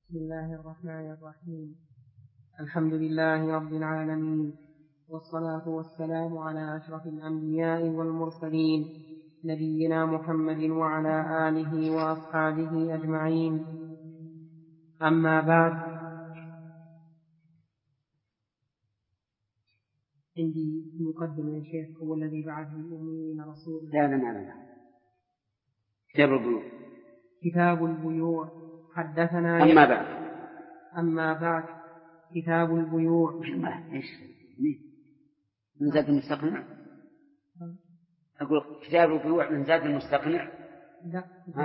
بسم الله الرحمن الرحيم. الحمد لله رب العالمين، والصلاة والسلام على أشرف الأنبياء والمرسلين، نبينا محمد وعلى آله وأصحابه أجمعين. أما بعد، عندي مقدمة يا شيخ، هو الذي بعث المؤمنين رسولا. لا كتاب البيوع. كتاب البيوع. حدثنا أما بعد كتاب البيوع. إيش من زاد المستقنع؟ أقول كتاب البيوع من زاد المستقنع. لا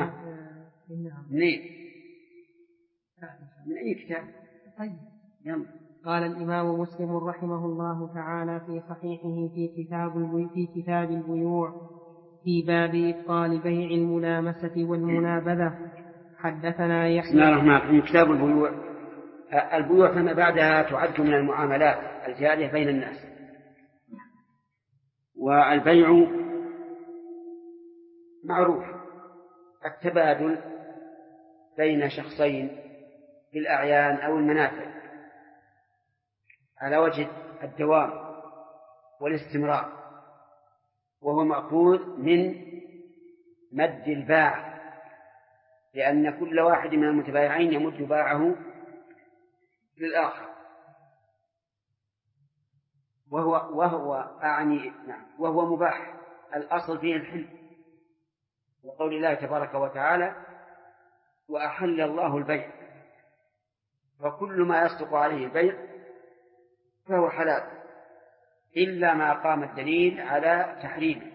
من أي كتاب؟ طيب يلا. قال الإمام مسلم رحمه الله تعالى في صحيحه في كتاب البيوع في باب إبطال بيع الملامسة والمنابذة. حدثنا يحيى. بسم الله الرحمن الرحيم. كتاب البيوع. البيوع فيما بعدها تعد من المعاملات الجارية بين الناس، والبيع معروف التبادل بين شخصين بالأعيان أو المنافع على وجه الدوام والاستمرار، وهو مأخوذ من مد الباع، لأن كل واحد من المتبايعين يمد باعه للآخر، وهو مباح. الأصل فيه الحل، وقول الله تبارك وتعالى: وأحل الله البيع، وكل ما يصدق عليه البيع فهو حلال إلا ما قام الدليل على تحريمه.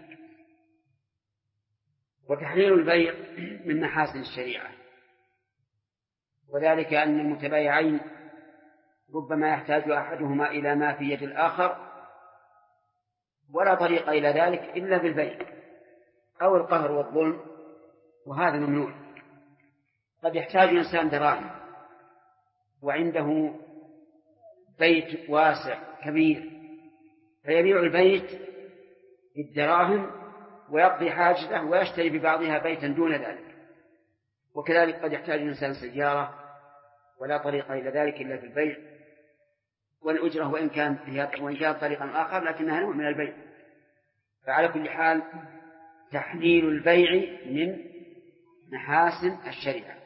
وتحليل البيع من محاسن الشريعة، وذلك أن المتبايعين ربما يحتاج أحدهما إلى ما في يد الآخر، ولا طريق إلى ذلك إلا بالبيع أو القهر والظلم، وهذا ممنوع. قد يحتاج إنسان دراهم وعنده بيت واسع كبير، فيبيع البيت بالدراهم ويقضي حاجته ويشتري ببعضها بيتا دون ذلك. وكذلك قد يحتاج الإنسان سيارة ولا طريق إلى ذلك إلا في البيع والأجرة، وإن كان طريقا آخر لكنها نوع من البيع. فعلى كل حال تحليل البيع من محاسن الشريعة.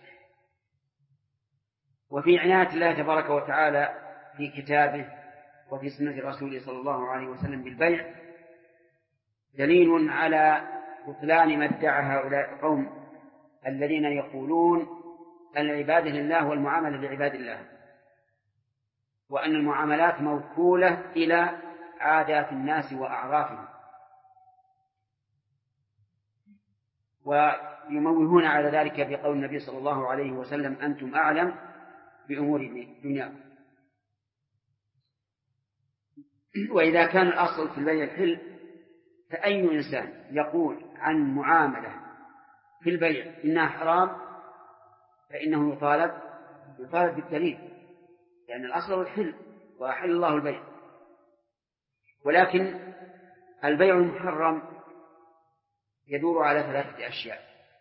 وفي عناية الله تبارك وتعالى في كتابه وفي سنة رسوله صلى الله عليه وسلم بالبيع دليل على بطلان ما ادعى هؤلاء القوم الذين يقولون العبادة لله والمعاملة لعباد الله، وأن المعاملات موكولة إلى عادات الناس وأعرافهم، ويموهون على ذلك بقول النبي صلى الله عليه وسلم: أنتم أعلم بأمور دنياكم. وإذا كان الأصل في البيع الحل، فأي إنسان يقول عن معاملة في البيع إنها حرام فإنه يطالب بالدليل، لأن الأصل الحل وأحل الله البيع. ولكن البيع المحرم يدور على 3 أشياء: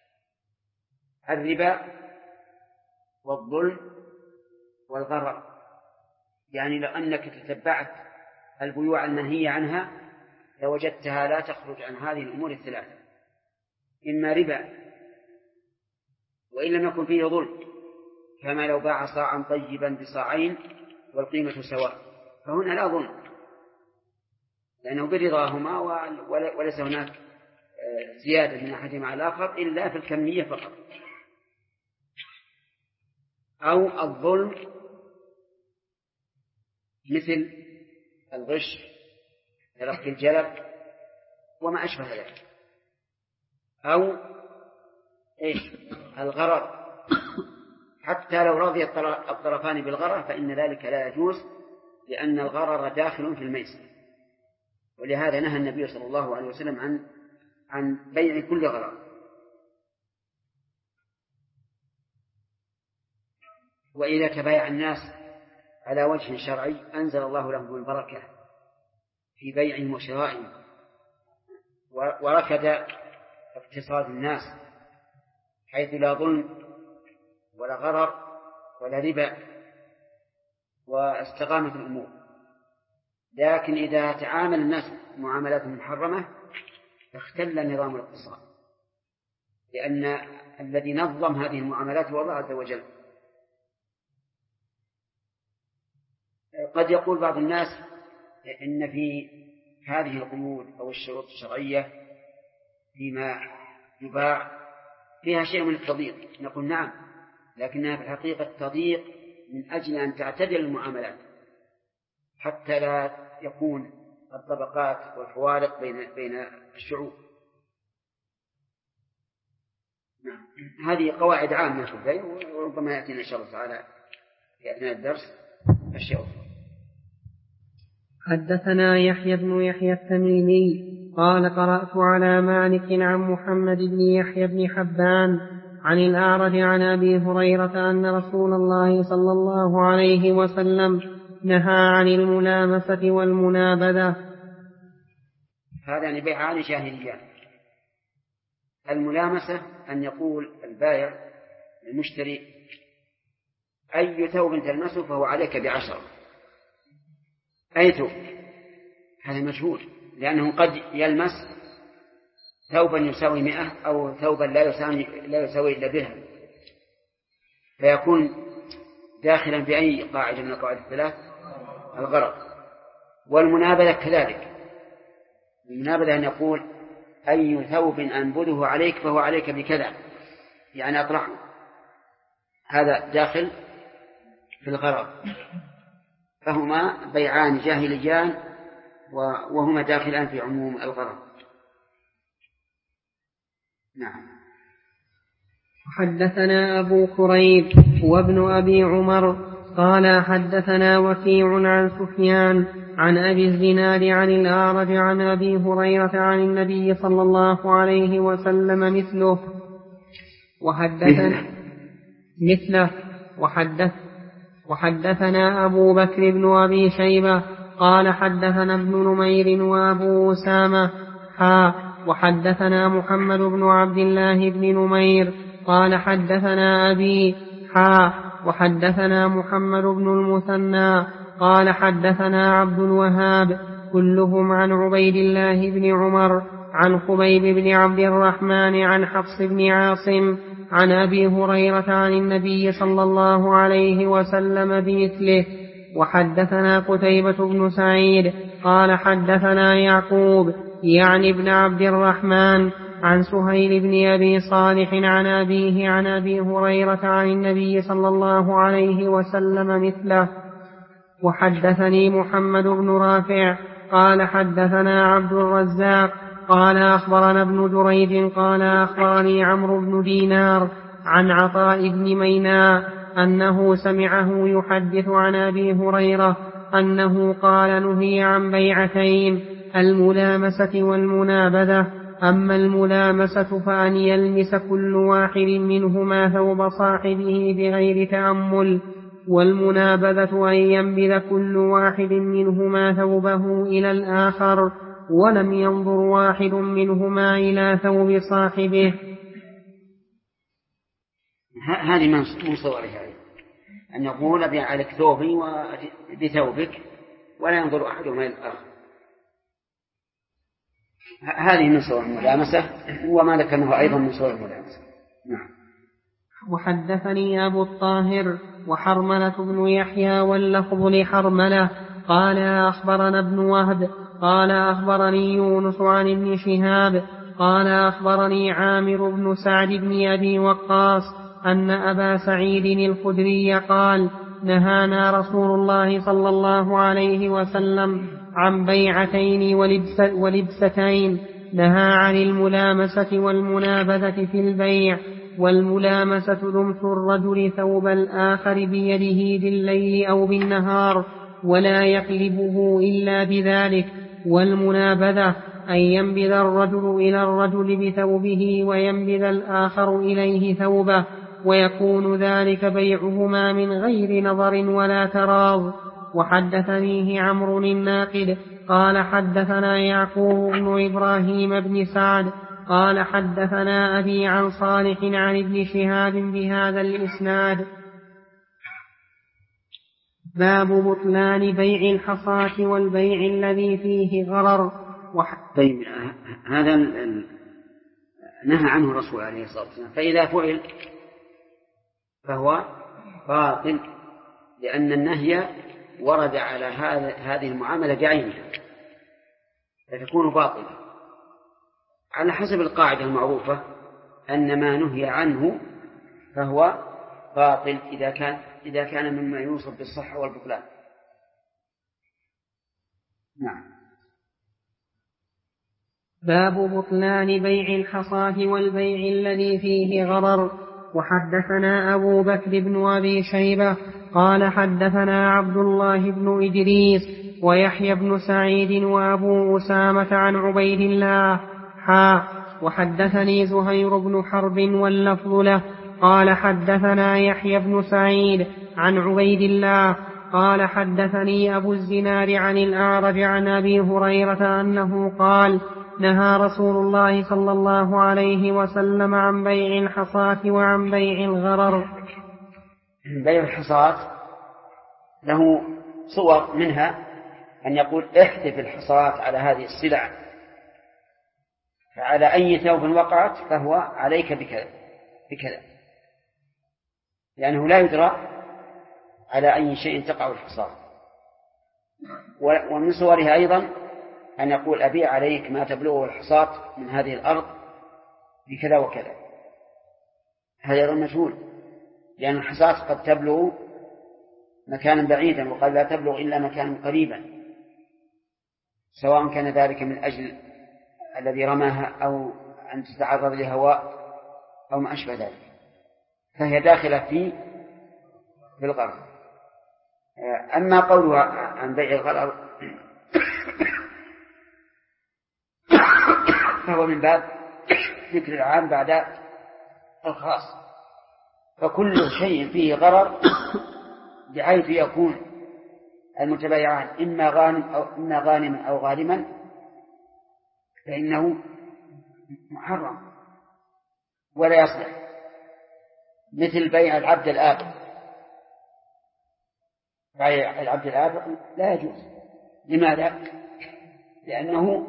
الربا والظلم والغرر. يعني لو أنك تتبعت البيوع المنهية عنها لوجدتها لا تخرج عن هذه الأمور ال3: إما ربا، وإن لم يكن فيه ظلم، كما لو باع صاعا طيبا بصاعين والقيمة سواء، فهنا لا ظلم لأنه برضاهما وليس هناك زيادة من أحدهما على الآخر إلا في الكمية فقط. أو الظلم مثل الغش، رفع الجلب وما أشبه ذلك. أو الغرر، حتى لو رضي الطرفان بالغرر فإن ذلك لا يجوز، لأن الغرر داخل في الميسر، ولهذا نهى النبي صلى الله عليه وسلم عن بيع كل غرر. وإذا تبايع الناس على وجه شرعي أنزل الله لهم البركة في بيعهم وشرائهم، وركد اقتصاد الناس حيث لا ظلم ولا غرر ولا ربا واستقامت الأمور. لكن إذا تعامل الناس معاملات محرمة اختل نظام الاقتصاد، لأن الذي نظم هذه المعاملات هو الله عز وجل. قد يقول بعض الناس إن في هذه القيود أو الشروط الشرعية فيما يباع فيها شيء من التضييق. نقول نعم، لكنها في الحقيقة تضييق من أجل أن تعتدل المعاملات حتى لا يكون الطبقات والفوارق بين الشعوب. نعم. هذه قواعد عامة في البيع، وربما يأتينا إن شاء الله تعالى في أثناء الدرس أشياء. حدثنا يحيى بن يحيى التميمي قال قرأت على مالك عن محمد بن يحيى بن حبان عن الأعرج عن أبي هريرة أن رسول الله صلى الله عليه وسلم نهى عن الملامسة والمنابذة. هذا بيعان جاهليان. الملامسة أن يقول البائع المشتري أي ثوب تلمسه فهو عليك ب10، أي ثوب. هذا مجهول، لأنه قد يلمس ثوبا يساوي 100 أو ثوبا لا يساوي إلا درهم، فيكون داخلا بأي قاعدة من القواعد الثلاث، الغرض. والمنابذة كذلك. المنابذة أن يقول أي ثوب أنبذه عليك فهو عليك بكذا، يعني أطرحه. هذا داخل في الغرض. فهما بيعان جاهليان وهما داخلان في عموم الغرض. نعم. حدثنا أبو كريب وابن أبي عمر قال حدثنا وكيع عن سفيان عن أبي الزناد عن الأعرج عن أبي هريرة عن النبي صلى الله عليه وسلم مثله وحدثنا أبو بكر بن أبي شيبة قال حدثنا ابن نمير وأبو أسامة وحدثنا محمد بن عبد الله بن نمير قال حدثنا أبي وحدثنا محمد بن المثنى قال حدثنا عبد الوهاب كلهم عن عبيد الله بن عمر عن خبيب بن عبد الرحمن عن حفص بن عاصم عن أبي هريرة عن النبي صلى الله عليه وسلم بمثله. وحدثنا قتيبة بن سعيد قال حدثنا يعقوب يعني ابن عبد الرحمن عن سهيل بن أبي صالح عن أبيه عن أبي هريرة عن النبي صلى الله عليه وسلم مثله. وحدثني محمد بن رافع قال حدثنا عبد الرزاق قال أخبرنا ابن جريج قال أخبرني عمرو بن دينار عن عطاء بن ميناء أنه سمعه يحدث عن أبي هريرة أنه قال نهي عن بيعتين الملامسة والمنابذة. أما الملامسة فأن يلمس كل واحد منهما ثوب صاحبه بغير تأمل، والمنابذة أن ينبذ كل واحد منهما ثوبه إلى الآخر ولم ينظر واحد منهما إلى ثوب صاحبه. هذه من صورها أن يقول أبيع عليك ثوبي بثوبك ولا ينظر أحدهما إلى الآخر. هذه من صور الملامسة، وما ذكرناه أيضا من صور الملامسة. نعم. وحدثني أبو الطاهر وحرملة بن يحيى واللفظ لحرملة قال أخبرنا ابن وهب قال أخبرني يونس عن ابن شهاب قال أخبرني عامر بن سعد بن أبي وقاص أن أبا سعيد الخدري قال نهانا رسول الله صلى الله عليه وسلم عن بيعتين ولبستين، نهى عن الملامسة والمنابذة في البيع. والملامسة لمس الرجل ثوب الآخر بيده بالليل أو بالنهار ولا يقلبه إلا بذلك. والمنابذة أن ينبذ الرجل إلى الرجل بثوبه وينبذ الآخر إليه ثوبه، ويكون ذلك بيعهما من غير نظر ولا تراض. وحدثنيه عمرو الناقد قال حدثنا يعقوب بن إبراهيم بن سعد قال حدثنا أبي عن صالح عن ابن شهاب بهذا الإسناد. باب بطلان بيع الحصاة والبيع الذي فيه غرر. طيب هذا نهى عنه الرسول عليه الصلاة والسلام، فإذا فعل فهو باطل، لأن النهي ورد على هذه المعاملة بعينها فتكون باطلة على حسب القاعدة المعروفة أن ما نهي عنه فهو باطل إذا كان مما يوصف بالصحة والبطلان. نعم. باب بطلان بيع الحصاة والبيع الذي فيه غرر. وحدثنا أبو بكر بن أبي شيبة قال حدثنا عبد الله بن إدريس ويحيى بن سعيد وأبو أسامة عن عبيد الله وحدثني زهير بن حرب واللفظ له قال حدثنا يحيى بن سعيد عن عبيد الله قال حدثني أبو الزناد عن الأعرج عن أبي هريرة أنه قال نهى رسول الله صلى الله عليه وسلم عن بيع الحصاة وعن بيع الغرر. بيع الحصاة له صور، منها أن يقول احذف الحصاة على هذه السلع، فعلى أي ثوب وقعت فهو عليك بكذا، لأنه لا يدرى على أي شيء تقع الحصاة. ومن صورها أيضا أن يقول أبيع عليك ما تبلغه الحصاة من هذه الأرض بكذا وكذا، هذا أيضا مجهول، لأن الحصاة قد تبلغ مكانا بعيدا وقد لا تبلغ إلا مكانا قريبا، سواء كان ذلك من أجل الذي رماها أو أن تتعرض لهواء أو ما أشبه ذلك، فهي داخلة في الغرر. أما قولها عن بيع الغرر فهو من باب ذكر العام بعد الخاص، فكل شيء فيه غرر بحيث يكون المتبايعان إما غانما أو غارما فإنه محرم ولا يصلح، مثل بيع العبد الآبق. بيع العبد الآبق لا يجوز. لماذا؟ لأنه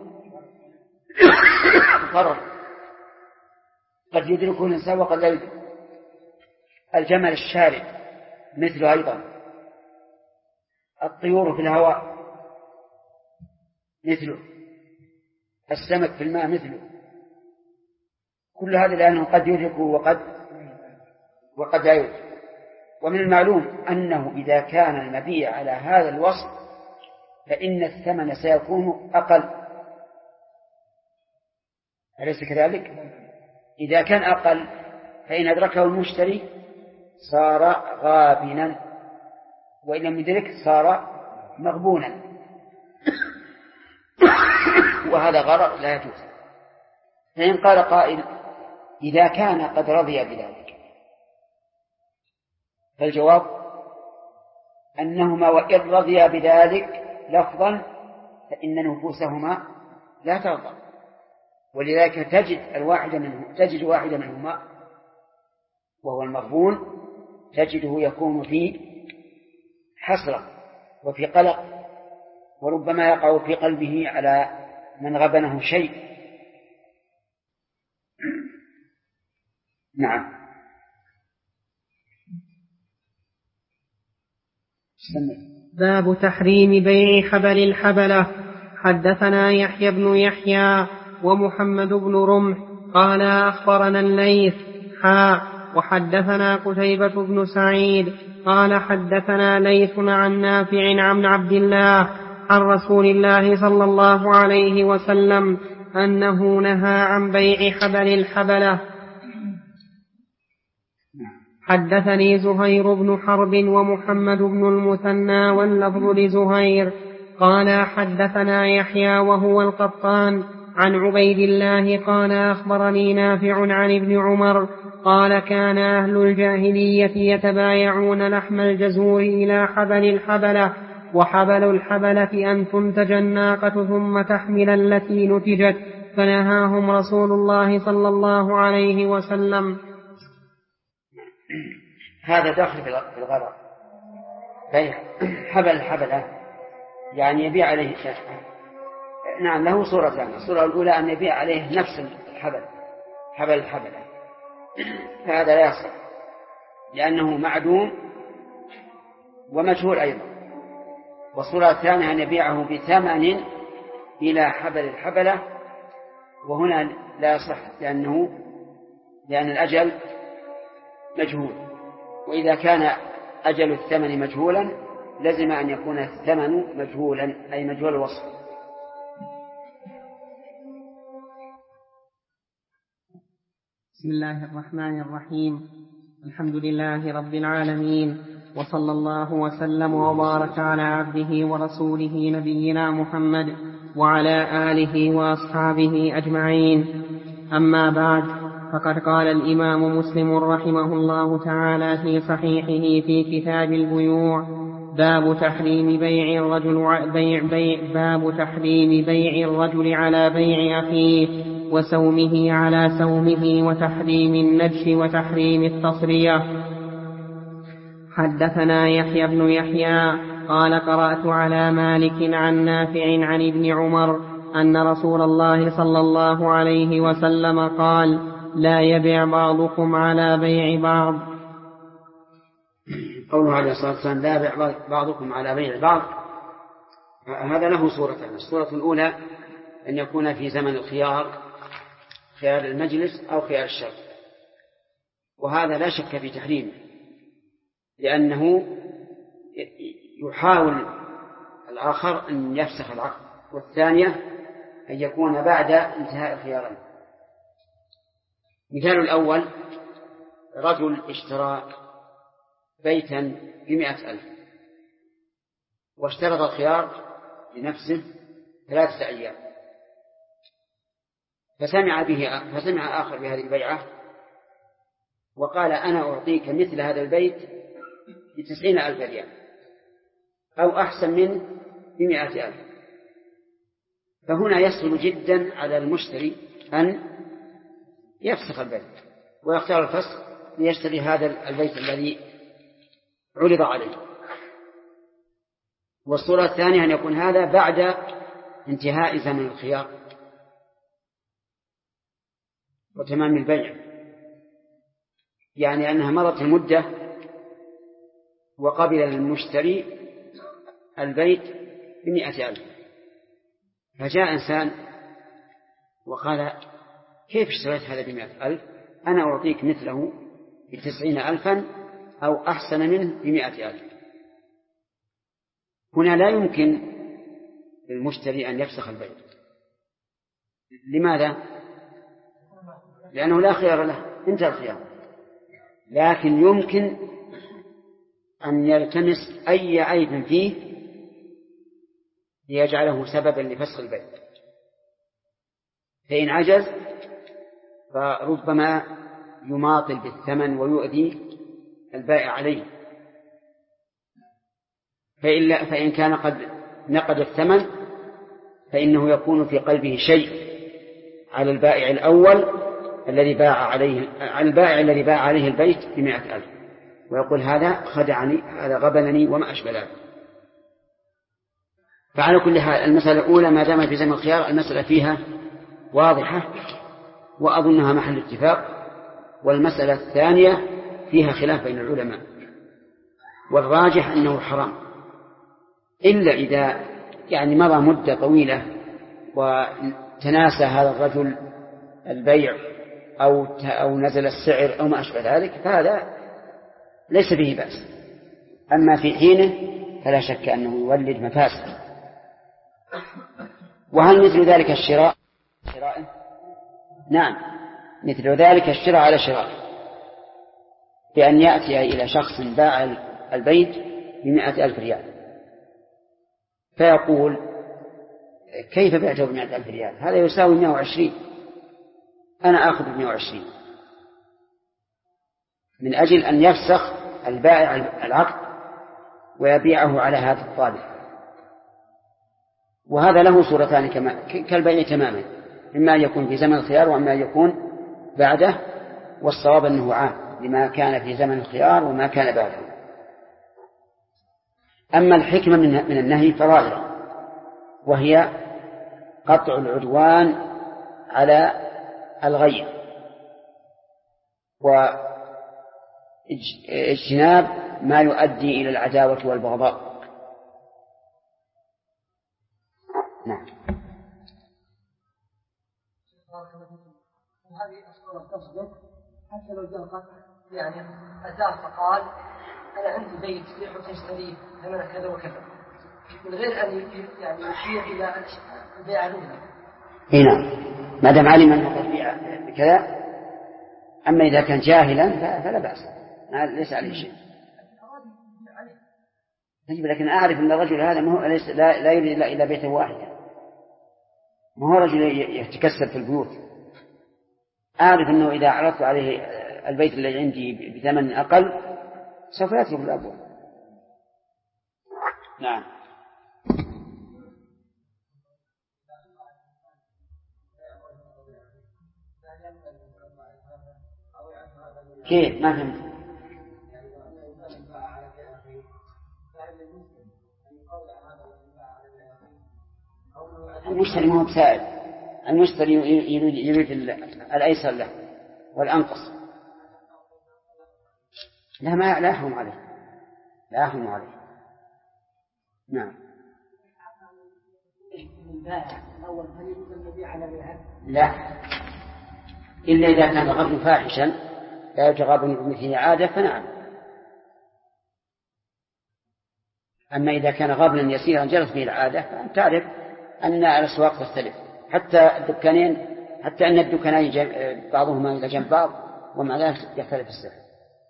غرر، قد يدركه الإنسان وقد لا يدرك. الجمل الشارد مثله أيضا، الطيور في الهواء مثله، السمك في الماء مثله، كل هذا لأنه قد يدركه وقد لا يدرك. ومن المعلوم أنه إذا كان المبيع على هذا الوصف فإن الثمن سيكون أقل، أليس كذلك؟ إذا كان أقل فإن أدركه المشتري صار غابنا، وإن لم يدرك صار مغبونا، وهذا غرر لا يجوز. فإن قال قائل إذا كان قد رضي بذلك، فالجواب أنهما وإن رضيا بذلك لفظا فإن نفوسهما لا ترضى، ولذلك تجد واحدا منهما وهو المغبون تجده يكون في حسرة وفي قلق، وربما يقع في قلبه على من غبنه شيء. نعم. باب تحريم بيع حبل الحبلة. حدثنا يحيى بن يحيى ومحمد بن رمح قال أخبرنا الليث وحدثنا قتيبة بن سعيد قال حدثنا ليث عن نافع عن عبد الله عن رسول الله صلى الله عليه وسلم أنه نهى عن بيع حبل الحبلة. حدثني زهير بن حرب ومحمد بن المثنى واللفظ لزهير قال حدثنا يحيى وهو القطان عن عبيد الله قال أخبرني نافع عن ابن عمر قال كان أهل الجاهلية يتبايعون لحم الجزور إلى حبل الحبلة، وحبل الحبلة أن تنتج الناقة ثم تحمل التي نتجت، فنهاهم رسول الله صلى الله عليه وسلم. هذا داخل في الغرر، بيع حبلة يعني يبيع عليه. نعم له صورتان. الصورة الأولى أن يبيع عليه نفس الحبلة فهذا لا يصح لأنه معدوم ومجهول أيضا. والصورة الثانية أن يبيعه بثمن إلى حبل الحبلة، وهنا لا يصح لأن الأجل مجهول، وإذا كان أجل الثمن مجهولا لزم أن يكون الثمن مجهولا أي مجهول الوصف. بسم الله الرحمن الرحيم. الحمد لله رب العالمين، وصلى الله وسلم وبارك على عبده ورسوله نبينا محمد وعلى آله وأصحابه أجمعين. أما بعد، فقد قال الإمام مسلم رحمه الله تعالى في صحيحه في كتاب البيوع: باب تحريم بيع الرجل على بيع أخيه، وسومه على سومه، وتحريم النجش، وتحريم التصرية. حدثنا يحيى بن يحيى قال: قرأت على مالك عن نافع عن ابن عمر أن رسول الله صلى الله عليه وسلم قال: لا يبيع بعضكم على بيع بعض. قوله عليه الصلاة والسلام لا يبيع بعضكم على بيع بعض، هذا له صورتان. الصورة الأولى أن يكون في زمن الخيار، خيار المجلس أو خيار الشرط، وهذا لا شك في تحريمه لأنه يحاول الآخر أن يفسخ العقد. والثانية أن يكون بعد انتهاء الخيارين. مثال الأول: رجل اشترى بيتا ب100,000 واشترط الخيار لنفسه 3 أيام، فسمع آخر بهذه البيعة وقال: أنا أعطيك مثل هذا البيت ب90,000 ريال أو أحسن منه ب100,000. فهنا يسهل جدا على المشتري أن يفسخ البيت ويختار الفسخ ليشتري هذا البيت الذي عرض عليه. والصورة الثانية أن يكون هذا بعد انتهاء زمن الخيار وتمام البيع، يعني أنها مضت المدة وقبل المشتري البيت ب100,000، فجاء إنسان وقال: كيف اشتريت هذا ب100,000؟ أنا أعطيك مثله ب90,000 أو أحسن منه ب100,000. هنا لا يمكن للمشتري أن يفسخ البيع. لماذا؟ لأنه لا خيار له، انتهى الخيار. لكن يمكن أن يلتمس أي عيب فيه ليجعله سببا لفسخ البيع، فإن عجز فربما يماطل بالثمن ويؤذي البائع عليه. فإن كان قد نقد الثمن فإنه يكون في قلبه شيء على البائع الأول الذي باع عليه، على البائع الذي باع عليه البيت ب100,000، ويقول: هذا خدعني، هذا غبنني، وما أشبه ذلك. فعلى كل حال المسألة الأولى ما دام في زمن الخيار المسألة فيها واضحة وأظنها محل اتفاق. والمسألة الثانية فيها خلاف بين العلماء، والراجح أنه حرام، إلا إذا يعني مضى مدة طويلة وتناسى هذا الرجل البيع أو نزل السعر أو ما أشبه ذلك، فهذا ليس به بأس. أما في حينه فلا شك أنه يولد مفاسد. وهل مثل ذلك الشراء؟ نعم، مثل ذلك الشراء على شراء، بأن يأتي إلى شخص باع البيت ب100,000 ريال فيقول: كيف بعته ب100,000 ريال؟ هذا يساوي 120، أنا آخذ ب120، من أجل أن يفسخ البائع العقد ويبيعه على هذا الطالب. وهذا له صورتان كالبيع تماما، إما أن يكون في زمن الخيار وإما أن يكون بعده، والصواب أنه عام لما كان في زمن الخيار وما كان بعده. أما الحكمة من النهي فظاهرة، وهي قطع العدوان على الغير واجتناب ما يؤدي إلى العداوة والبغضاء. نعم. هذه الصورة تصدق حتى لو جاء قطع، يعني أتاه فقال أنا عندي بيت تبيع وتشتريه ثمنه كذا وكذا، من غير أن يعني يشير إلى البيع الأولى. نعم، ما دام علم أنه قد بيع بكذا. أما إذا كان جاهلا فلا بأس، ليس عليه شيء. لكن أعرف أن الرجل هذا لا يريد إلا بيتا واحدا، ما هو رجل يتكسر في البيوت. أعرف أنه إذا عرضت عليه البيت الذي عندي بثمن أقل سوف يترك الأبواب. نعم. كيف؟ ما فهمت. المشتري ما هو بسائل، المشتري يريد الأيسر له والأنقص. لا يحرم عليه، لا يحرم عليه. نعم. لا، إلا إذا كان الغبن فاحشا لا يتغابن بمثله عادة فنعم. أما إذا كان غبنا يسيرا جرت به العادة فأنت تعرف أن الأسواق تختلف، حتى أن الدكانين بعضهما إلى جنب بعض ومع ذلك يختلف السعر.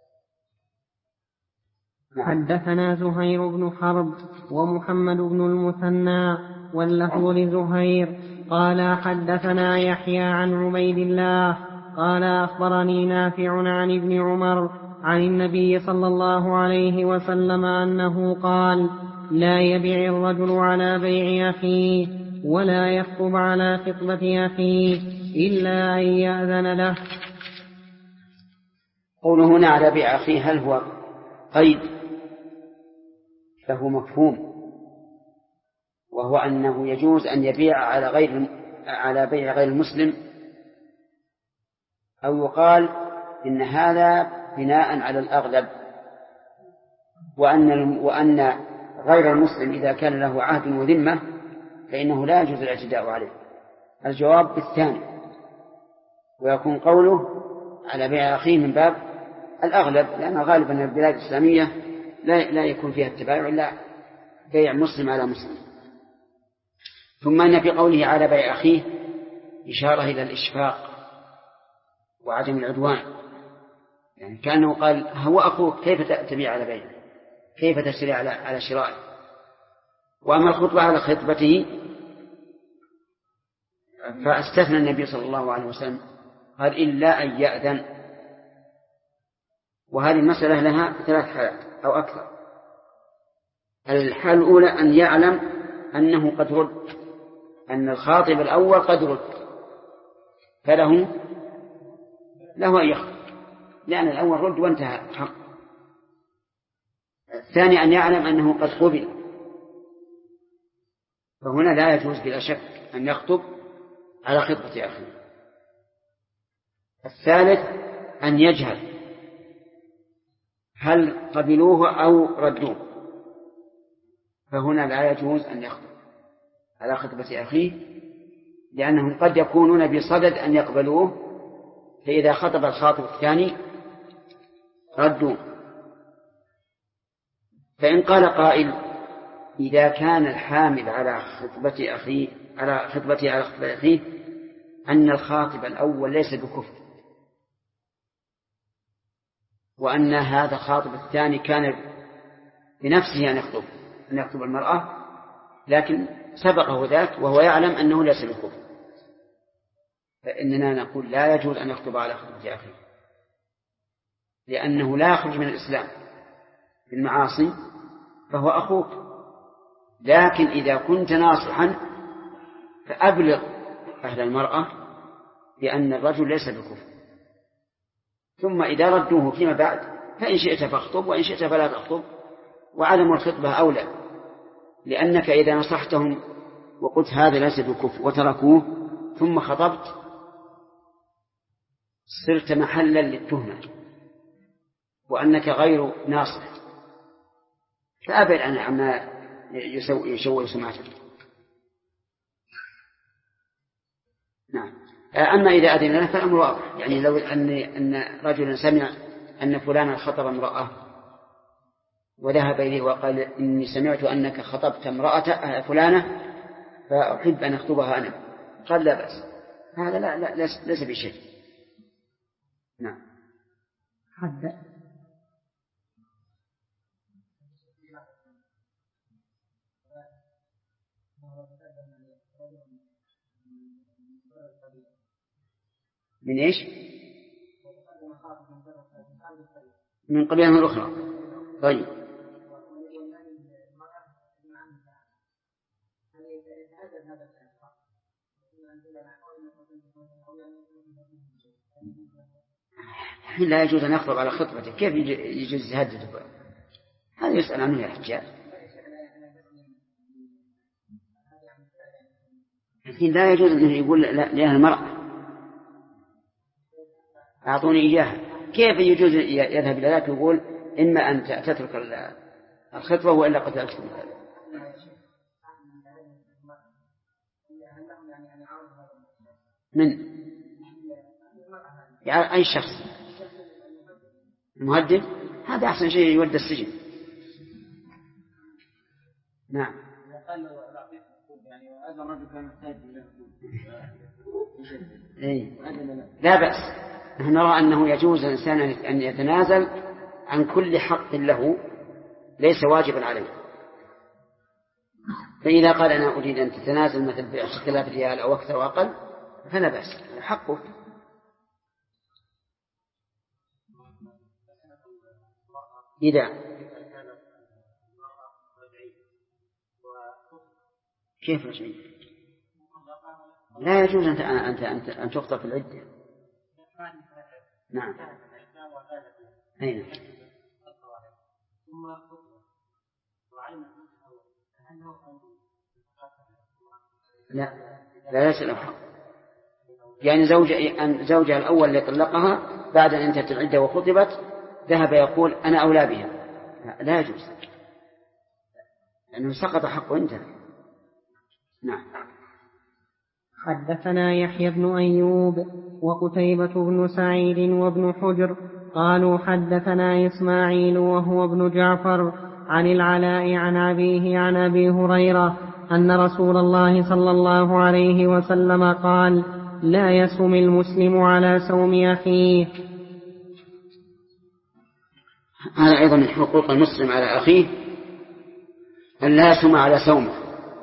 حدثنا زهير بن حرب ومحمد بن المثنى واللفظ لزهير قال حدثنا يحيى عن عبيد الله قال أخبرني نافع عن ابن عمر عن النبي صلى الله عليه وسلم أنه قال لا يبيع الرجل على بيع أخيه ولا يخطب على خطبة أخيه إلا أن يأذن له. قوله هنا على بيع أخيه هل هو قيد؟ فهو مفهوم، وهو أنه يجوز أن يبيع على بيع غير المسلم، أو يقال إن هذا بناء على الأغلب، وأن غير المسلم إذا كان له عهد وذمة فإنه لا يجوز الاعتداء عليه. الجواب بالثاني، ويكون قوله على بيع أخيه من باب الأغلب، لأن غالبا البلاد الإسلامية لا يكون فيها التبايع إلا بيع مسلم على مسلم. ثم أن في قوله على بيع أخيه إشارة إلى الإشفاق وعدم العدوان، يعني كأنه قال هو أخوك كيف تبيع على بيعه، كيف تشتري على شرائه. وأما الخطبة على خطبته فاستثنى النبي صلى الله عليه وسلم قال إلا أن يأذن. وهذه المسألة لها 3 حالات أو أكثر. الحالة الأولى أن يعلم أنه قد رد، أن الخاطب الأول قد رد، فله أن يخطب، لأن الأول رد وانتهى حق. الثاني أن يعلم أنه قد قبل، فهنا لا يجوز بلا شك أن يخطب على خطبة أخيه. الثالث أن يجهل هل قبلوه أو ردوه، فهنا لا يجوز أن يخطب على خطبة أخيه، لأنهم قد يكونون بصدد أن يقبلوه، فإذا خطب الخاطب الثاني ردوه. فإن قال قائل إذا كان الحامل على خطبة أخيه أن الخاطب الأول ليس بكفر، وأن هذا الخاطب الثاني كان بنفسه أن يخطب المرأة، لكن سبقه ذاك وهو يعلم أنه ليس بكفر، فإننا نقول لا يجوز أن يخطب على خطبة أخيه، لأنه لا يخرج من الإسلام بالمعاصي فهو أخوك. لكن إذا كنت ناصحا فأبلغ أهل المرأة بأن الرجل ليس بكفر، ثم إذا ردوه فيما بعد فإن شئت فاخطب وإن شئت فلا تخطب، وعدم الخطبة أولى، لأنك إذا نصحتهم وقلت هذا ليس بكفر وتركوه ثم خطبت صرت محلا للتهمة وأنك غير ناصح، فأبعد عن عما يشوه سمعته. نعم. أما إذا أذن لنا فالأمر واضح، يعني لو أن رجلا سمع أن فلانا خطب امرأة وذهب إليه وقال إني سمعت أنك خطبت امرأة فلانة فأحب أن أخطبها أنا، قال لا بأس، هذا لا ليس بشيء. نعم. من إيش؟ من قبيلة الأخرى. طيب. لا يجوز أن يخطب على خطبته، كيف يجوز يهدد؟ هذا يسأل عنه يا حجاج. لكن لا يجوز أن يقول لها المرأة أعطوني إياها، كيف يجوز يذهب إلى ذلك ويقول إما أن تترك الخطبة وإلا قتلتكم؟ من يعني أي شخص المهدد، هذا أحسن شيء يودى السجن. نعم. لا بأس، نحن نرى أنه يجوز الإنسان أن يتنازل عن كل حق له ليس واجبا عليه، فإذا قال أنا أريد أن تتنازل مثل ب10,000 ريال أو أكثر وأقل فلا بأس، حقه. إذا كيف رجعي؟ لا يجوز أن تخطب في العدة. نعم. أين؟ لا ليس له حق، يعني زوجها الأول اللي طلقها بعد أن انتهت العدة وخطبت ذهب يقول أنا أولى بها، لا يجوز لأنه سقط حقه انتهى. نعم. حدثنا يحيى بن أيوب وقتيبة بن سعيد وابن حجر قالوا حدثنا إسماعيل وهو ابن جعفر عن العلاء عن أبيه عن أبي هريرة أن رسول الله صلى الله عليه وسلم قال لا يصوم المسلم على صوم أخيه. هذا أيضا من حقوق المسلم على أخيه أن لا يصوم على صومه،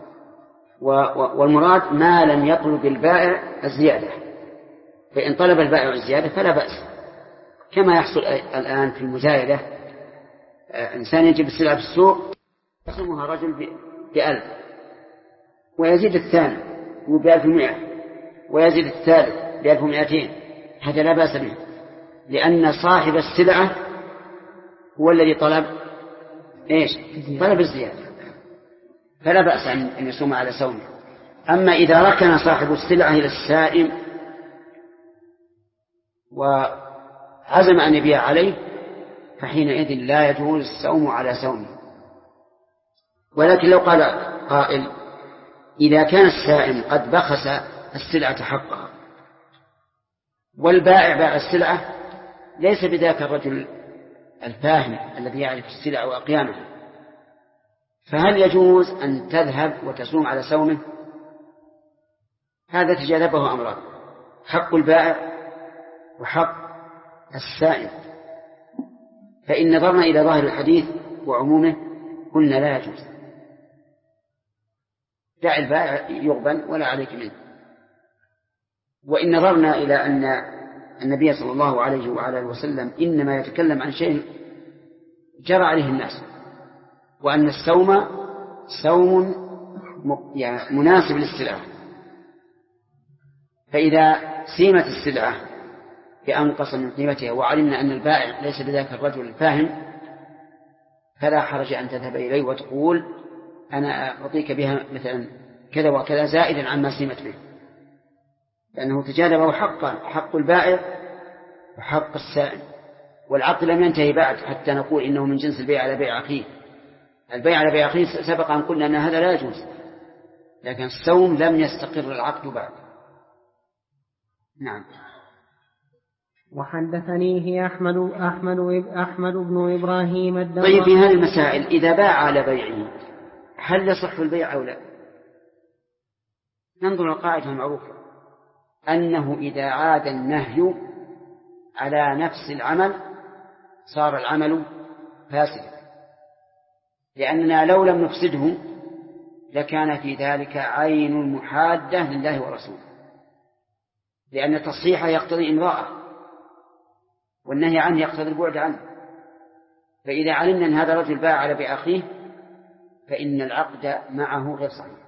والمراد ما لم يطلب البائع الزيادة، فإن طلب البائع الزيادة فلا بأس، كما يحصل الآن في المزايدة، إنسان يجيب السلعة في السوق يقسمها رجل ب1,000 ويزيد الثاني ب1,100 ويزيد الثالث ب1,200، هذا لا بأس به، لأن صاحب السلعة هو الذي طلب إيش؟ طلب الزيادة، فلا بأس أن يصوم على صومه. أما إذا ركن صاحب السلعة إلى السائم وعزم أن يبيع عليه فحينئذ لا يجوز الصوم على صومه. ولكن لو قال قائل إذا كان السائم قد بخس السلعة حقها والبائع باع السلعة ليس بذاك الرجل الفاهم الذي يعرف السلع وأقيامها، فهل يجوز أن تذهب وتصوم على صومه؟ هذا تجاذبه أمران، حق البائع وحق السائل، فإن نظرنا إلى ظاهر الحديث وعمومه قلنا لا يجوز، دع البائع يغبن ولا عليك منه. وإن نظرنا إلى أن النبي صلى الله عليه وعلى اله وسلم إنما يتكلم عن شيء جرى عليه الناس، وأن الصوم صوم مناسب للسلعة، فإذا سيمت السلعة بأنقص من قيمتها وعلمنا أن البائع ليس بذاك الرجل الفاهم فلا حرج أن تذهب إليه وتقول أنا أعطيك بها مثلا كذا وكذا زائدا عما سمت به، لأنه تجانبه حق البائع وحق السائل، والعقد لم ينتهي بعد حتى نقول إنه من جنس البيع على بيع أخيه. البيع على بيع أخيه سبق أن قلنا أن هذا لا يجوز، لكن الصوم لم يستقر العقد بعد. نعم. وحدثنيه أحمد بن إبراهيم الدورقي. طيب، في هذه المسائل إذا باع على بيعه هل يصح البيع أو لا؟ ننظر القاعدة المعروفة أنه إذا عاد النهي على نفس العمل صار العمل فاسدا، لأننا لو لم نفسده لكان في ذلك عين المحادة لله ورسوله، لأن التصحيح يقتضي إمضاءه والنهي عنه يقتضي البعد عنه. فإذا علمنا أن هذا الرجل باع على بيع أخيه فإن العقد معه غير صحيح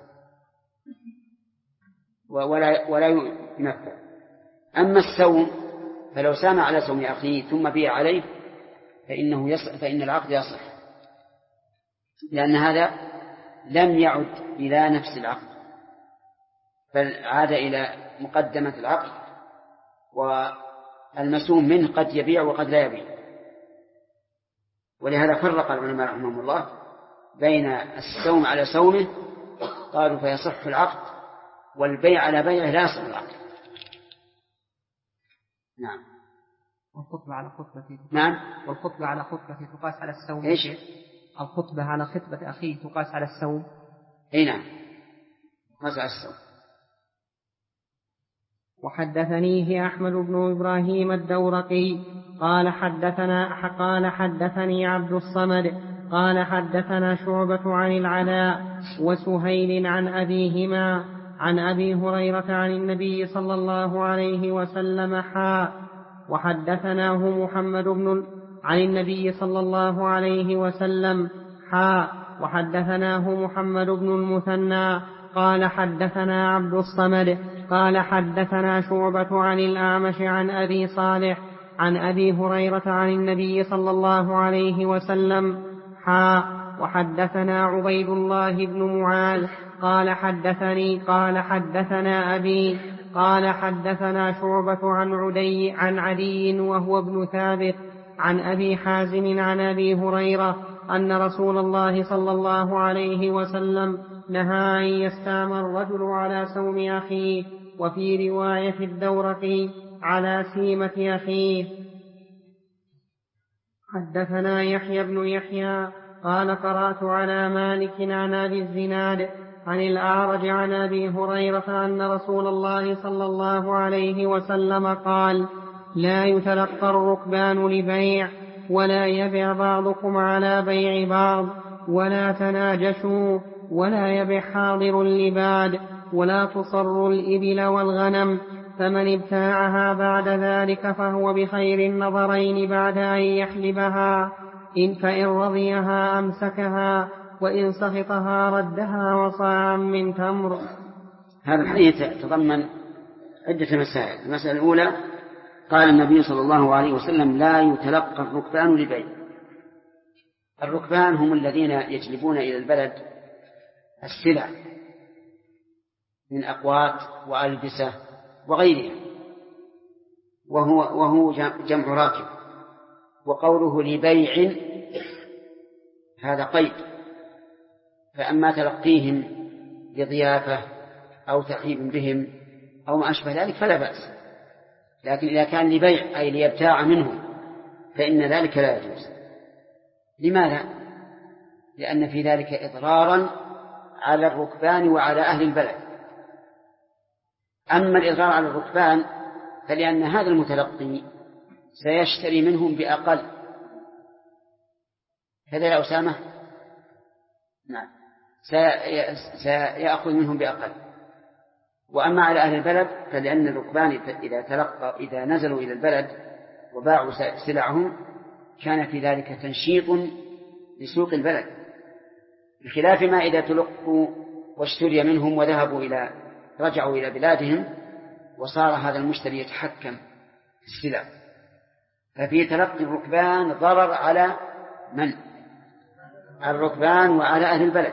ولا ينفذ. أما السوم فلو سام على سوم أخيه ثم بيع عليه فإن العقد يصح، لأن هذا لم يعد إلى نفس العقد بل عاد إلى مقدمة العقد، والمسوم منه قد يبيع وقد لا يبيع. ولهذا فرق العلماء رحمهم الله بين السوم على سومه، قالوا فيصح العقد، والبيع على بيعه لا يصح العقد. نعم. والخطبة على خطبته. نعم. والخطبة على خطبته تقاس على السوم. إيش؟ الخطبة على خطبة أخيه تقاس على السوم. أي نعم، تقاس على السوم. وحدثنيه أحمد بن إبراهيم الدورقي قال حدثني عبد الصمد قال حدثنا شعبة عن العلاء وسهيل عن أبيهما عن أبي هريرة عن النبي صلى الله عليه وسلم وحدثناه محمد عن النبي صلى الله عليه وسلم وحدثناه محمد بن المثنى قال حدثنا عبد الصمد قال حدثنا شعبة عن الأعمش عن أبي صالح عن أبي هريرة عن النبي صلى الله عليه وسلم وحدثنا عبيد الله بن معاذ قال حدثنا أبي قال حدثنا شعبة عن عدي وهو ابن ثابت عن أبي حازم عن أبي هريرة أن رسول الله صلى الله عليه وسلم نهى أن يستعمل الرجل على سوم أخيه، وفي رواية الدورقي على سيمة أخيه. حدثنا يحيى بن يحيى قال قرأت على مالك عن أبي الزناد عن الأعرج عن أبي هريرة أن رسول الله صلى الله عليه وسلم قال: لا يتلقى الركبان لبيع، ولا يبع بعضكم على بيع بعض، ولا تناجشوا، ولا يبع حاضر لباد، ولا تصر الإبل والغنم، فمن ابتاعها بعد ذلك فهو بخير النظرين بعد أن يحلبها، فإن رضيها أمسكها، وإن سخطها ردها وصاعا من تمر. هذا الحديث يتضمن عدة مسائل. المسألة الأولى: قال النبي صلى الله عليه وسلم: لا يتلقى الركبان لبيع. الركبان هم الذين يجلبون إلى البلد السلع من أقوات وألبسة وغيرها، وهو جمع راكب. وقوله لبيع هذا قيد، فأما تلقيهم لضيافة أو ترحيب بهم أو ما أشبه ذلك فلا بأس، لكن إذا كان لبيع أي ليبتاع منهم فإن ذلك لا يجوز. لماذا؟ لأن في ذلك إضرارا على الركبان وعلى أهل البلد. أما الإضرار على الركبان فلأن هذا المتلقي سيشتري منهم بأقل. هذا يا أسامة؟ نعم، سيأخذ منهم بأقل. وأما على أهل البلد فلأن الركبان إذا نزلوا إلى البلد وباعوا سلعهم كان في ذلك تنشيط لسوق البلد، بخلاف ما إذا تلقوا واشتري منهم وذهبوا رجعوا إلى بلادهم وصار هذا المشتري يتحكم في السلع. ففي تلقي الركبان ضرر على من؟ الركبان وعلى أهل البلد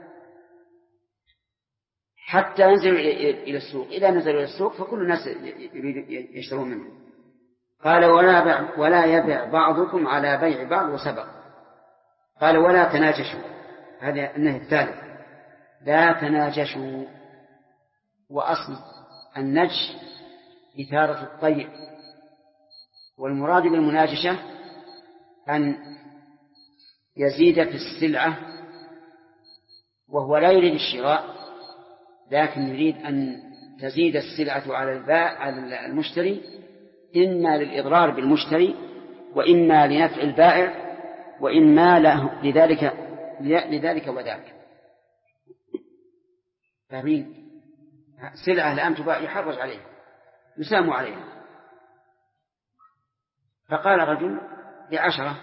حتى ينزلوا إلى السوق. إذا نزلوا إلى السوق فكل الناس يشترون منه. قال ولا يبيع بعضكم على بيع بعض وسبق. قال ولا تناجشوا، هذا النهي الثالث، لا تناجشوا. وأصل النجش إثارة الطير، والمراد بالمناجشة أن يزيد في السلعة وهو لا يريد الشراء، لكن يريد أن تزيد السلعة على المشتري، إما للإضرار بالمشتري وإما لنفع البائع وإما له لذلك وذاك. فاهمين؟ سلعة الآن تباع يحرج عليها، يسام عليها، فقال رجل ب10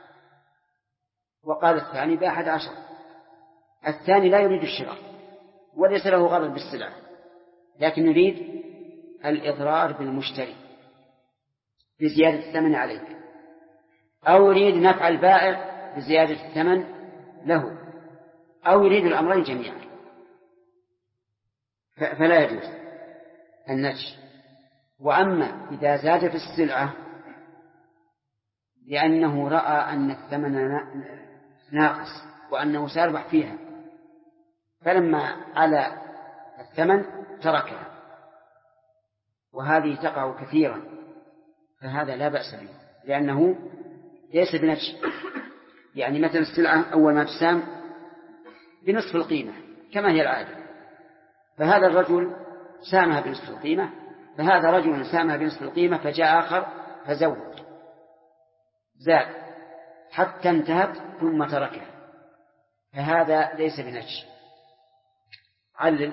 وقال الثاني ب11. الثاني لا يريد الشراء وليس له غرض بالسلعة، لكن يريد الإضرار بالمشتري بزيادة الثمن عليه، أو يريد نفع البائع بزيادة الثمن له، أو يريد الأمرين جميعا، فلا يجوز النجش. وأما إذا زاد في السلعة لأنه رأى أن الثمن ناقص وأنه سيربح فيها، فلما على الثمن تركها، وهذه تقع كثيرا، فهذا لا بأس به لأنه ليس بنجش. يعني مثلا السلعة أول ما تسام بنصف القيمة كما هي العادة، فهذا الرجل سامها بنصف القيمة، فهذا رجل سامها بنصف القيمة، فجاء آخر فزود زاد حتى انتهت ثم تركها، فهذا ليس بنجش. علل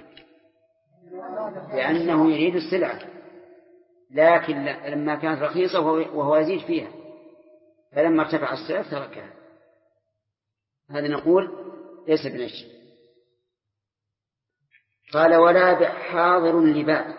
لأنه يريد السلعة، لكن لما كانت رخيصة وهو يزيد فيها، فلما ارتفع السعر تركها، هذا نقول ليس بنجش. قال ولا بحاضر لباد.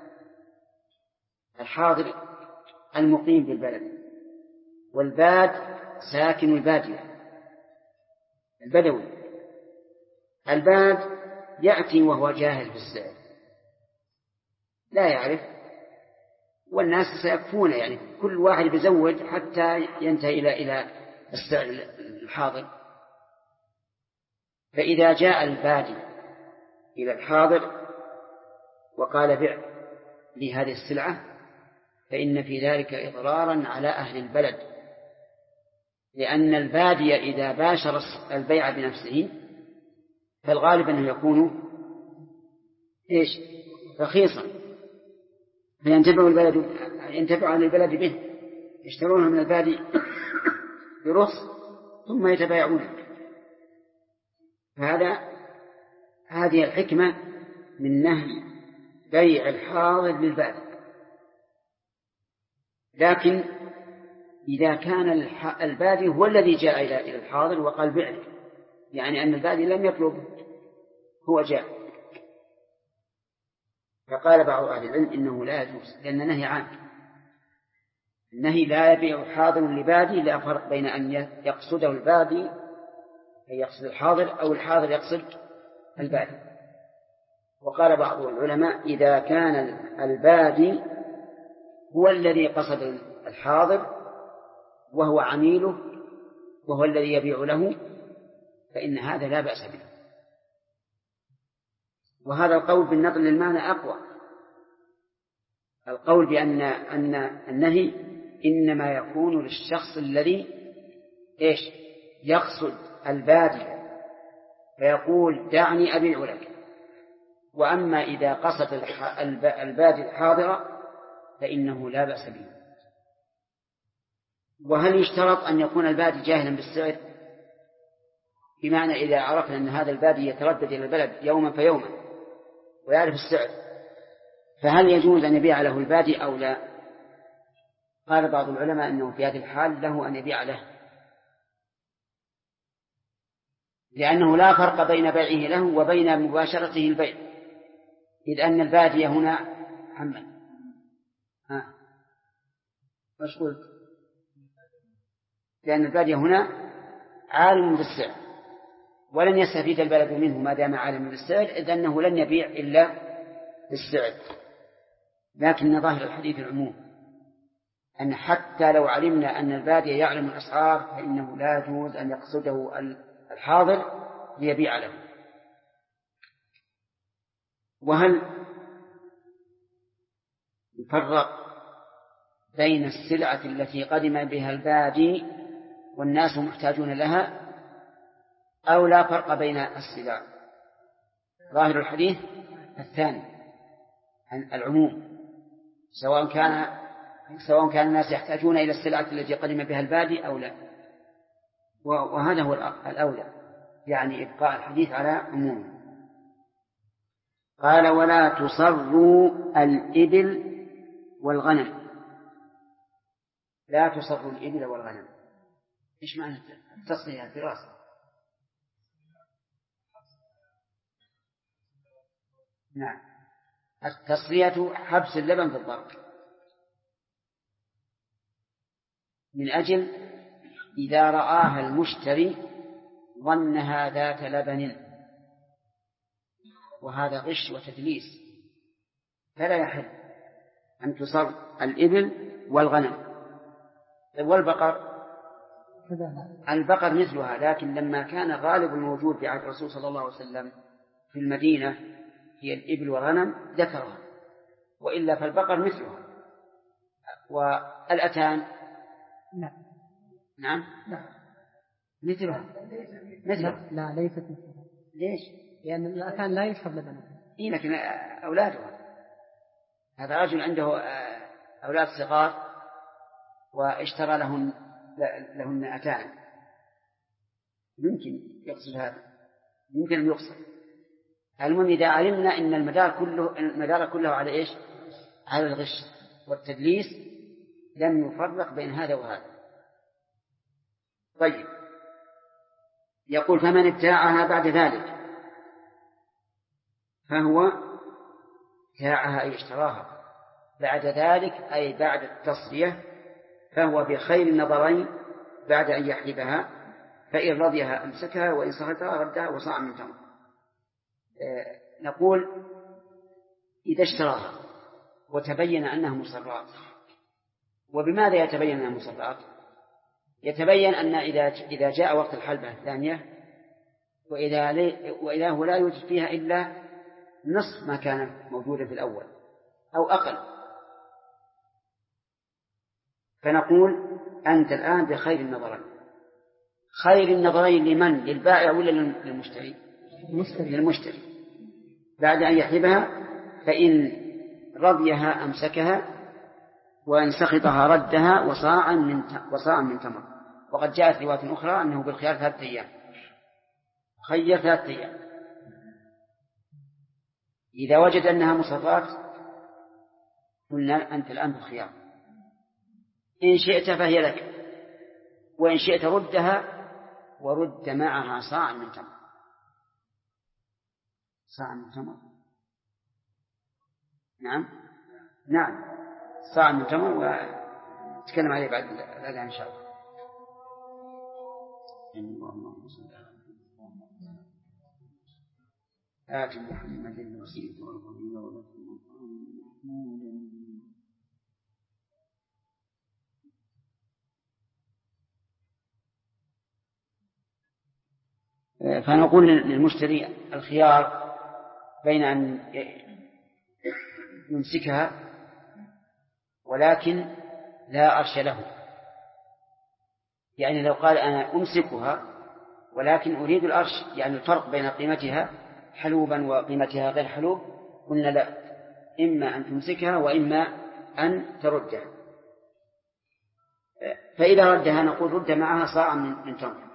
الحاضر المقيم بالبلد، والباد ساكن البادية البدوي. الباد يأتي وهو جاهل بالسعر لا يعرف، والناس سيكفون، يعني كل واحد بيزود حتى ينتهي إلى السعر الحاضر. فإذا جاء البادي إلى الحاضر وقال بع لي هذه السلعة، فإن في ذلك إضرارا على أهل البلد، لأن البادي إذا باشر البيع بنفسه فالغالب أنه يكون رخيصا، فينتفع أهل البلد به، يشترونه من البادي برخص ثم يتبايعونه. هذه الحكمة من نهي بيع الحاضر للبادي. لكن إذا كان البادي هو الذي جاء إلى الحاضر وقال بع، يعني أن البادي لم يطلب، هو جاء، فقال بعض أهل العلم إنه لا يجوز، لأن نهي عام. النهي لا يبيع حاضر لبادي، لا فرق بين أن يقصده البادي أي يقصد الحاضر أو الحاضر يقصد البادي. وقال بعض العلماء إذا كان البادي هو الذي قصد الحاضر وهو عميله وهو الذي يبيع له، فإن هذا لا بأس به. وهذا القول بالنظر للمعنى أقوى. القول بأن النهي إنما يكون للشخص الذي يقصد البادي فيقول دعني أبيع لك. وأما إذا قصد البادي الحاضر فإنه لا بأس به. وهل يشترط أن يكون البادي جاهلا بالسعر؟ بمعنى إذا عرفنا أن هذا البادي يتردد إلى البلد يوما فيوما ويعرف السعر، فهل يجوز أن يبيع له البادي أو لا؟ قال بعض العلماء أنه في هذه الحال له أن يبيع له، لأنه لا فرق بين بيعه له وبين مباشرته البيع، إذ أن البادي هنا محمد مش قلت؟ لأن البادي هنا عالم بالسعر ولن يستفيد البلد منه ما دام عالم بالسعر، إذ أنه لن يبيع إلا بالسعر. لكن ظاهر الحديث العموم، أن حتى لو علمنا أن البادية يعلم الأسعار فإنه لا يجوز أن يقصده الحاضر ليبيع له. وهل يفرق بين السلعة التي قدم بها البادي والناس محتاجون لها أو لا فرق بين السلع؟ ظاهر الحديث الثاني، العموم، سواء كان الناس يحتاجون إلى السلعة التي قدم بها البادي أو لا. وهذا هو الأولى، يعني إبقاء الحديث على عمومه. قال: ولا تصروا الإبل والغنم. لا تصروا الإبل والغنم، إيش معنى التصرية الدراسة؟ نعم، التصرية حبس اللبن بالضبط، من أجل إذا رآها المشتري ظنها ذات لبن، وهذا غش وتدليس، فلا يحل أن تصر الإبل والغنم. والبقر، البقر مثلها، لكن لما كان غالب الموجود في عهد الرسول صلى الله عليه وسلم في المدينة هي الإبل والغنم ذكرها، وإلا فالبقر مثلها. والأتان نعم مثلها. لا ليست مثلها. ليش؟ لأن الأتان لا يشرب لبنها. لكن أولادها، هذا رجل عنده أولاد صغار واشترى لهن أتان، يمكن يقصد هذا، يمكن أن يقصد. المهم إذا علمنا أن المدار كله على إيش؟ على الغش والتدليس، لم يفرق بين هذا وهذا. طيب، يقول: فمن ابتاعها بعد ذلك فهو ابتاعها أي اشتراها بعد ذلك، أي بعد التصرية، فهو بخير النظرين بعد أن يحلبها، فإن رضيها أمسكها وإن سخطها ردها وصاع من تمر. نقول: إذا اشتراها وتبين أنها مصرات. وبماذا يتبين أنها مصرات؟ يتبين أن إذا جاء وقت الحلبة الثانية وإذا هو لا يوجد فيها إلا نصف ما كان موجودا في الأول أو أقل، فنقول: أنت الآن بخير النظرين. خير النظرين لمن؟ للبائع ولا للمشتري؟ للمشتري. بعد أن يحلبها فإن رضيها أمسكها وإن سخطها ردها وصاعا من تمر. وقد جاءت رواية أخرى أنه بالخيار 3 أيام، خير 3 أيام. إذا وجد أنها مصرات قلنا: أنت الآن بالخيار، إن شئت فهي لك، وإن شئت ردها ورد معها صاع من تمر. صاع من تمر، نعم صاع من تمر، ونتكلم عليه بعد الأذان إن شاء الله. آت محمد الوسيلة والفضيلة والمقام المحمود. فنقول للمشتري الخيار بين أن يمسكها ولكن لا أرش له، يعني لو قال: أنا أمسكها ولكن أريد الأرش، يعني الفرق بين قيمتها حلوبا وقيمتها غير حلوب، قلنا: لا، إما أن تمسكها وإما أن تردها. فإذا ردها نقول: رد معها صاع من تمر.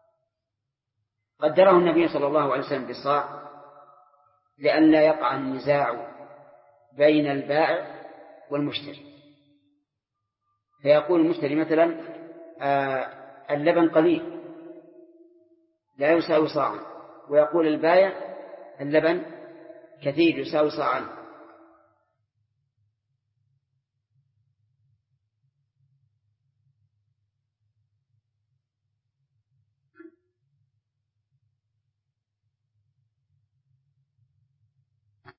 قدره النبي صلى الله عليه وسلم بالصاع لئلا يقع النزاع بين البائع والمشتري، فيقول المشتري مثلا: اللبن قليل لا يساوي صاعا، ويقول البائع: اللبن كثير يساوي صاعا.